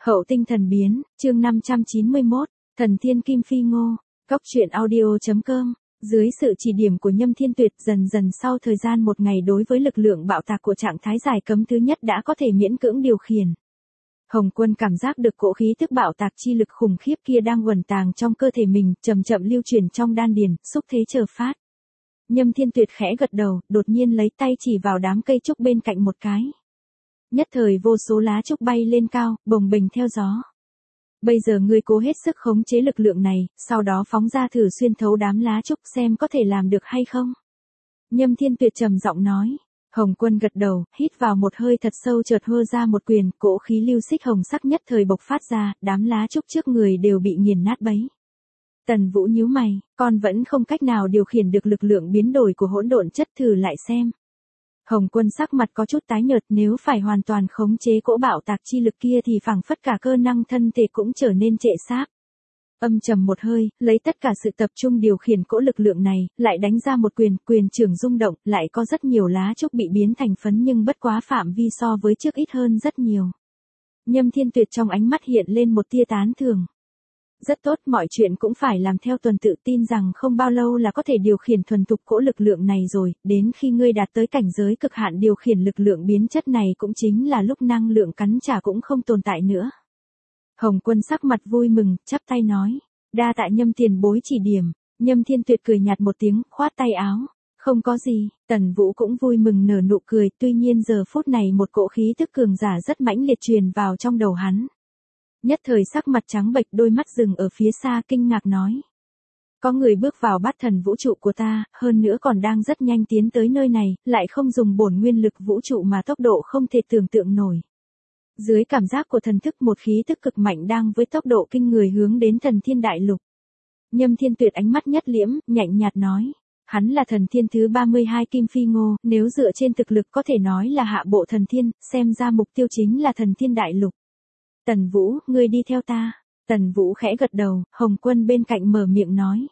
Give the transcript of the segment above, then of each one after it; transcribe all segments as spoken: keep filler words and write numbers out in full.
Hậu tinh thần biến, chương năm trăm chín mươi mốt, thần thiên Kim Phi Ngô, Cốc truyện audio.com. Dưới sự chỉ điểm của Nhâm Thiên Tuyệt, dần dần sau thời gian một ngày đối với lực lượng bạo tạc của trạng thái giải cấm thứ nhất đã có thể miễn cưỡng điều khiển. Hồng Quân cảm giác được cỗ khí tức bạo tạc chi lực khủng khiếp kia đang uẩn tàng trong cơ thể mình, chậm chậm lưu chuyển trong đan điền, xúc thế chờ phát. Nhâm Thiên Tuyệt khẽ gật đầu, đột nhiên lấy tay chỉ vào đám cây trúc bên cạnh một cái. Nhất thời vô số lá trúc bay lên cao, bồng bềnh theo gió. Bây giờ ngươi cố hết sức khống chế lực lượng này, sau đó phóng ra thử xuyên thấu đám lá trúc xem có thể làm được hay không. Nhâm Thiên Tuyệt trầm giọng nói. Hồng Quân gật đầu, hít vào một hơi thật sâu, chợt hơ ra một quyền, cỗ khí lưu xích hồng sắc nhất thời bộc phát ra, đám lá trúc trước người đều bị nghiền nát bấy. Tần Vũ nhíu mày, con vẫn không cách nào điều khiển được lực lượng biến đổi của hỗn độn chất, thử lại xem. Hồng Quân sắc mặt có chút tái nhợt, nếu phải hoàn toàn khống chế cỗ bạo tạc chi lực kia thì phảng phất cả cơ năng thân thể cũng trở nên trệ xác. Âm trầm một hơi, lấy tất cả sự tập trung điều khiển cỗ lực lượng này, lại đánh ra một quyền, quyền trưởng rung động, lại có rất nhiều lá trúc bị biến thành phấn nhưng bất quá phạm vi so với trước ít hơn rất nhiều. Nhâm Thiên Tuyệt trong ánh mắt hiện lên một tia tán thưởng. Rất tốt, mọi chuyện cũng phải làm theo tuần tự, tin rằng không bao lâu là có thể điều khiển thuần thục cỗ lực lượng này rồi, đến khi ngươi đạt tới cảnh giới cực hạn điều khiển lực lượng biến chất này cũng chính là lúc năng lượng cắn trả cũng không tồn tại nữa. Hồng Quân sắc mặt vui mừng, chắp tay nói, đa tạ Nhâm tiền bối chỉ điểm. Nhâm Thiên Tuyệt cười nhạt một tiếng, khoát tay áo, không có gì. Tần Vũ cũng vui mừng nở nụ cười, tuy nhiên giờ phút này một cỗ khí tức cường giả rất mãnh liệt truyền vào trong đầu hắn. Nhất thời sắc mặt trắng bệch, đôi mắt dừng ở phía xa, kinh ngạc nói. Có người bước vào bát thần vũ trụ của ta, hơn nữa còn đang rất nhanh tiến tới nơi này, lại không dùng bổn nguyên lực vũ trụ mà tốc độ không thể tưởng tượng nổi. Dưới cảm giác của thần thức, một khí tức cực mạnh đang với tốc độ kinh người hướng đến thần thiên đại lục. Nhâm Thiên Tuyệt ánh mắt nhất liễm, nhạnh nhạt nói. Hắn là thần thiên thứ ba mươi hai Kim Phi Ngô, nếu dựa trên thực lực có thể nói là hạ bộ thần thiên, xem ra mục tiêu chính là thần thiên đại lục. Tần Vũ, ngươi đi theo ta. Tần Vũ khẽ gật đầu, Hồng Quân bên cạnh mở miệng nói.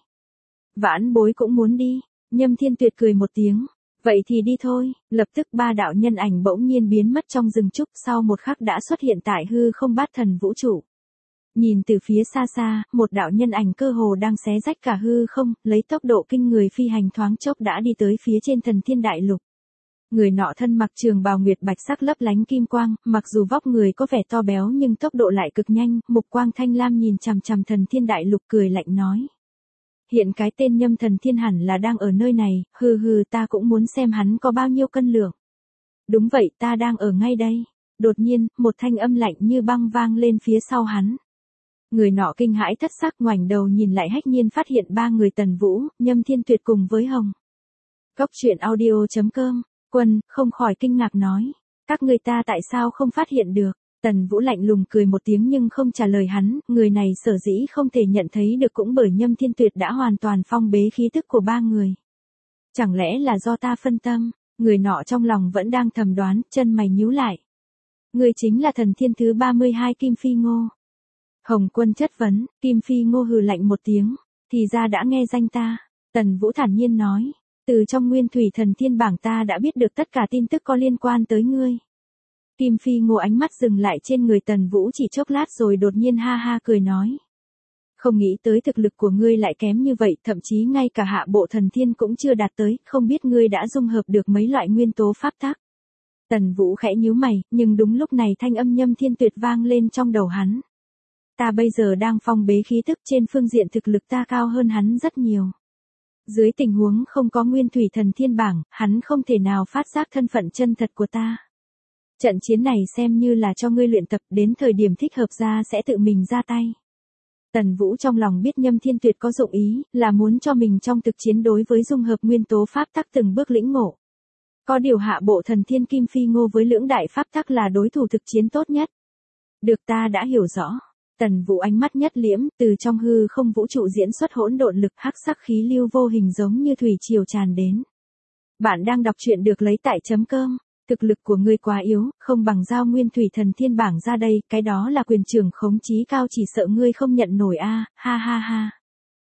Vãn bối cũng muốn đi. Nhâm Thiên Tuyệt cười một tiếng. Vậy thì đi thôi. Lập tức ba đạo nhân ảnh bỗng nhiên biến mất trong rừng trúc, sau một khắc đã xuất hiện tại hư không bát thần vũ trụ. Nhìn từ phía xa xa, một đạo nhân ảnh cơ hồ đang xé rách cả hư không, lấy tốc độ kinh người phi hành thoáng chốc đã đi tới phía trên thần thiên đại lục. Người nọ thân mặc trường bào nguyệt bạch sắc lấp lánh kim quang, mặc dù vóc người có vẻ to béo nhưng tốc độ lại cực nhanh, mục quang thanh lam nhìn chằm chằm thần thiên đại lục, cười lạnh nói. Hiện cái tên Nhâm thần thiên hẳn là đang ở nơi này, hừ hừ, ta cũng muốn xem hắn có bao nhiêu cân lượng. Đúng vậy, ta đang ở ngay đây. Đột nhiên, một thanh âm lạnh như băng vang lên phía sau hắn. Người nọ kinh hãi thất sắc, ngoảnh đầu nhìn lại, hách nhiên phát hiện ba người Tần Vũ, Nhâm Thiên Tuyệt cùng với Hồng. Cốc truyện audio.com. Quân, không khỏi kinh ngạc nói. Các người ta tại sao không phát hiện được? Tần Vũ lạnh lùng cười một tiếng nhưng không trả lời hắn, người này sở dĩ không thể nhận thấy được cũng bởi Nhâm Thiên Tuyệt đã hoàn toàn phong bế khí tức của ba người. Chẳng lẽ là do ta phân tâm? Người nọ trong lòng vẫn đang thầm đoán, chân mày nhíu lại. Người chính là thần thiên thứ ba mươi hai Kim Phi Ngô. Hồng Quân chất vấn, Kim Phi Ngô hừ lạnh một tiếng, thì ra đã nghe danh ta. Tần Vũ thản nhiên nói. Từ trong nguyên thủy thần thiên bảng ta đã biết được tất cả tin tức có liên quan tới ngươi. Kim Phi Ngô ánh mắt dừng lại trên người Tần Vũ chỉ chốc lát rồi đột nhiên ha ha cười nói. Không nghĩ tới thực lực của ngươi lại kém như vậy, thậm chí ngay cả hạ bộ thần thiên cũng chưa đạt tới, không biết ngươi đã dung hợp được mấy loại nguyên tố pháp tắc. Tần Vũ khẽ nhíu mày, nhưng đúng lúc này thanh âm Nhâm Thiên Tuyệt vang lên trong đầu hắn. Ta bây giờ đang phong bế khí tức, trên phương diện thực lực ta cao hơn hắn rất nhiều. Dưới tình huống không có nguyên thủy thần thiên bảng, hắn không thể nào phát giác thân phận chân thật của ta. Trận chiến này xem như là cho ngươi luyện tập, đến thời điểm thích hợp ra sẽ tự mình ra tay. Tần Vũ trong lòng biết Nhâm Thiên Tuyệt có dụng ý, là muốn cho mình trong thực chiến đối với dung hợp nguyên tố pháp tắc từng bước lĩnh ngộ. Có điều hạ bộ thần thiên Kim Phi Ngô với lưỡng đại pháp tắc là đối thủ thực chiến tốt nhất. Được, ta đã hiểu rõ. Tần Vũ ánh mắt nhất liễm, từ trong hư không vũ trụ diễn xuất hỗn độn lực, hắc sắc khí lưu vô hình giống như thủy triều tràn đến. Bạn đang đọc truyện được lấy tại chấm com. Thực lực của ngươi quá yếu, không bằng giao nguyên thủy thần thiên bảng ra đây, cái đó là quyền trưởng khống chí cao, chỉ sợ ngươi không nhận nổi a, ha ha ha.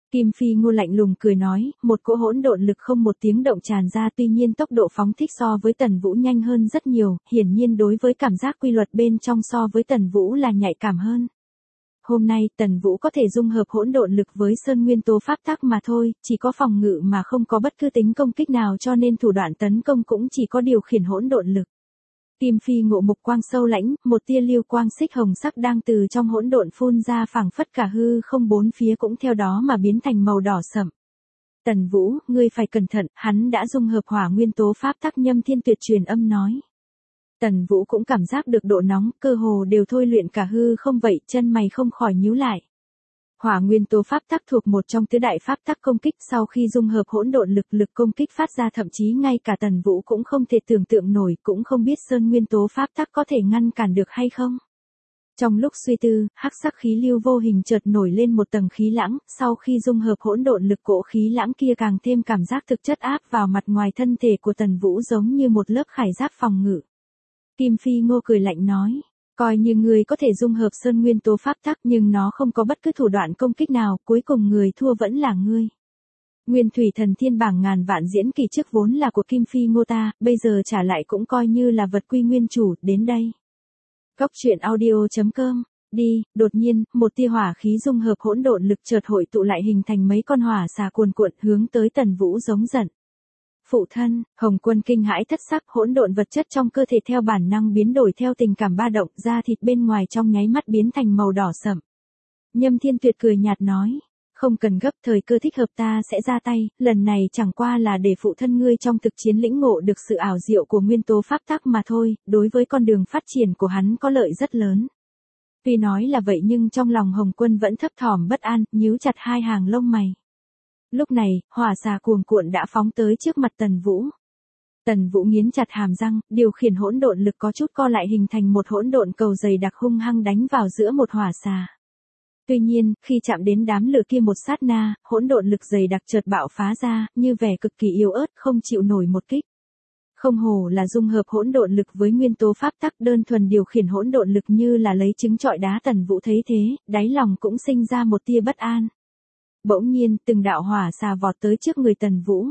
Kim Phi Ngô lạnh lùng cười nói, một cỗ hỗn độn lực không một tiếng động tràn ra, tuy nhiên tốc độ phóng thích so với Tần Vũ nhanh hơn rất nhiều, hiển nhiên đối với cảm giác quy luật bên trong so với Tần Vũ là nhạy cảm hơn. Hôm nay, Tần Vũ có thể dung hợp hỗn độn lực với sơn nguyên tố pháp tắc mà thôi, chỉ có phòng ngự mà không có bất cứ tính công kích nào, cho nên thủ đoạn tấn công cũng chỉ có điều khiển hỗn độn lực. Kim Phi Ngộ mục quang sâu lãnh, một tia lưu quang xích hồng sắc đang từ trong hỗn độn phun ra, phảng phất cả hư không bốn phía cũng theo đó mà biến thành màu đỏ sẫm. Tần Vũ, ngươi phải cẩn thận, hắn đã dung hợp hỏa nguyên tố pháp tắc. Nhâm Thiên Tuyệt truyền âm nói. Tần Vũ cũng cảm giác được độ nóng, cơ hồ đều thôi luyện cả hư không vậy, chân mày không khỏi nhíu lại. Hỏa nguyên tố pháp tắc thuộc một trong tứ đại pháp tắc công kích, sau khi dung hợp hỗn độn lực, lực công kích phát ra thậm chí ngay cả Tần Vũ cũng không thể tưởng tượng nổi, cũng không biết sơn nguyên tố pháp tắc có thể ngăn cản được hay không. Trong lúc suy tư, hắc sắc khí lưu vô hình chợt nổi lên một tầng khí lãng, sau khi dung hợp hỗn độn lực, cỗ khí lãng kia càng thêm cảm giác thực chất áp vào mặt ngoài thân thể của Tần Vũ, giống như một lớp khải giáp phòng ngự. Kim Phi Ngô cười lạnh nói. Coi như người có thể dung hợp sơn nguyên tố pháp tắc, nhưng nó không có bất cứ thủ đoạn công kích nào, cuối cùng người thua vẫn là ngươi. Nguyên thủy thần thiên bảng ngàn vạn diễn kỳ trước vốn là của Kim Phi Ngô ta, bây giờ trả lại cũng coi như là vật quy nguyên chủ. Đến đây. Góc truyện audio chấm com. Đi, đột nhiên, một tia hỏa khí dung hợp hỗn độn lực chợt hội tụ lại, hình thành mấy con hỏa xà cuồn cuộn hướng tới Tần Vũ giống giận. Phụ thân, Hồng Quân kinh hãi thất sắc, hỗn độn vật chất trong cơ thể theo bản năng biến đổi theo tình cảm ba động, da thịt bên ngoài trong nháy mắt biến thành màu đỏ sẫm. Nhâm Thiên Tuyệt cười nhạt nói, không cần gấp, thời cơ thích hợp ta sẽ ra tay, lần này chẳng qua là để phụ thân ngươi trong thực chiến lĩnh ngộ được sự ảo diệu của nguyên tố pháp tắc mà thôi, đối với con đường phát triển của hắn có lợi rất lớn. Tuy nói là vậy nhưng trong lòng Hồng Quân vẫn thấp thỏm bất an, nhíu chặt hai hàng lông mày. Lúc này, hỏa xà cuồn cuộn đã phóng tới trước mặt Tần Vũ. Tần Vũ nghiến chặt hàm răng, điều khiển hỗn độn lực có chút co lại, hình thành một hỗn độn cầu dày đặc hung hăng đánh vào giữa một hỏa xà. Tuy nhiên, khi chạm đến đám lửa kia một sát na, hỗn độn lực dày đặc chợt bạo phá ra, như vẻ cực kỳ yếu ớt, không chịu nổi một kích. Không hổ là dung hợp hỗn độn lực với nguyên tố pháp tắc, đơn thuần điều khiển hỗn độn lực như là lấy trứng trọi đá. Tần Vũ thấy thế, đáy lòng cũng sinh ra một tia bất an. Bỗng nhiên, từng đạo hỏa xà vọt tới trước người Tần Vũ.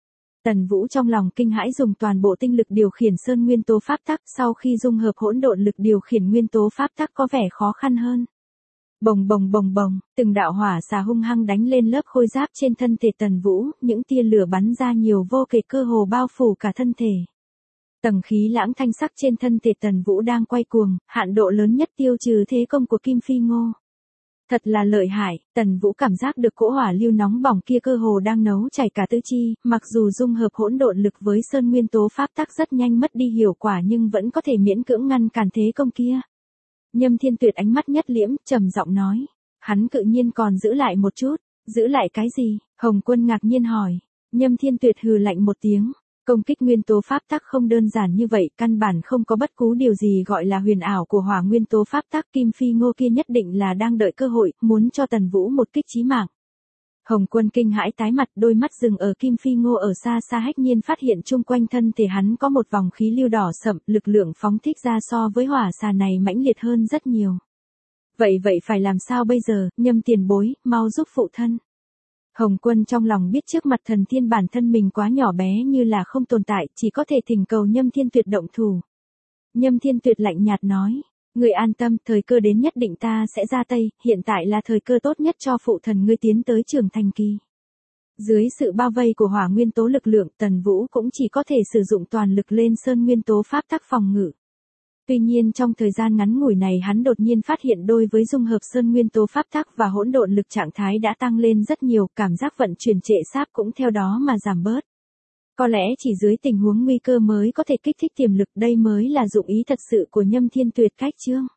Tần Vũ trong lòng kinh hãi, dùng toàn bộ tinh lực điều khiển sơn nguyên tố pháp tắc, sau khi dung hợp hỗn độn lực điều khiển nguyên tố pháp tắc có vẻ khó khăn hơn. Bồng bồng bồng bồng, từng đạo hỏa xà hung hăng đánh lên lớp khôi giáp trên thân thể Tần Vũ, những tia lửa bắn ra nhiều vô kể, cơ hồ bao phủ cả thân thể. Tầng khí lãng thanh sắc trên thân thể Tần Vũ đang quay cuồng, hạn độ lớn nhất tiêu trừ thế công của Kim Phi Ngô. Thật là lợi hại, Tần Vũ cảm giác được cỗ hỏa lưu nóng bỏng kia cơ hồ đang nấu chảy cả tứ chi, mặc dù dung hợp hỗn độn lực với sơn nguyên tố pháp tắc rất nhanh mất đi hiệu quả nhưng vẫn có thể miễn cưỡng ngăn cản thế công kia. Nhâm Thiên Tuyệt ánh mắt nhất liễm, trầm giọng nói, hắn cự nhiên còn giữ lại một chút, giữ lại cái gì? Hồng Quân ngạc nhiên hỏi. Nhâm Thiên Tuyệt hừ lạnh một tiếng. Công kích nguyên tố pháp tắc không đơn giản như vậy, căn bản không có bất cứ điều gì gọi là huyền ảo của hỏa nguyên tố pháp tắc. Kim Phi Ngô kia nhất định là đang đợi cơ hội, muốn cho Tần Vũ một kích chí mạng. Hồng Quân kinh hãi tái mặt, đôi mắt dừng ở Kim Phi Ngô ở xa xa, hách nhiên phát hiện chung quanh thân thể hắn có một vòng khí lưu đỏ sậm, lực lượng phóng thích ra so với hỏa xà này mãnh liệt hơn rất nhiều. Vậy vậy phải làm sao bây giờ? Nhâm tiền bối, mau giúp phụ thân. Hồng Quân trong lòng biết trước mặt thần thiên bản thân mình quá nhỏ bé như là không tồn tại, chỉ có thể thỉnh cầu Nhâm Thiên Tuyệt động thủ. Nhâm Thiên Tuyệt lạnh nhạt nói, người an tâm, thời cơ đến nhất định ta sẽ ra tay, hiện tại là thời cơ tốt nhất cho phụ thần ngươi tiến tới trưởng thành kỳ. Dưới sự bao vây của hỏa nguyên tố lực lượng, Tần Vũ cũng chỉ có thể sử dụng toàn lực lên sơn nguyên tố pháp tắc phòng ngự. Tuy nhiên trong thời gian ngắn ngủi này hắn đột nhiên phát hiện đôi với dung hợp sơn nguyên tố pháp tắc và hỗn độn lực trạng thái đã tăng lên rất nhiều, cảm giác vận chuyển trệ sáp cũng theo đó mà giảm bớt. Có lẽ chỉ dưới tình huống nguy cơ mới có thể kích thích tiềm lực, đây mới là dụng ý thật sự của Nhâm Thiên Tuyệt cách chương.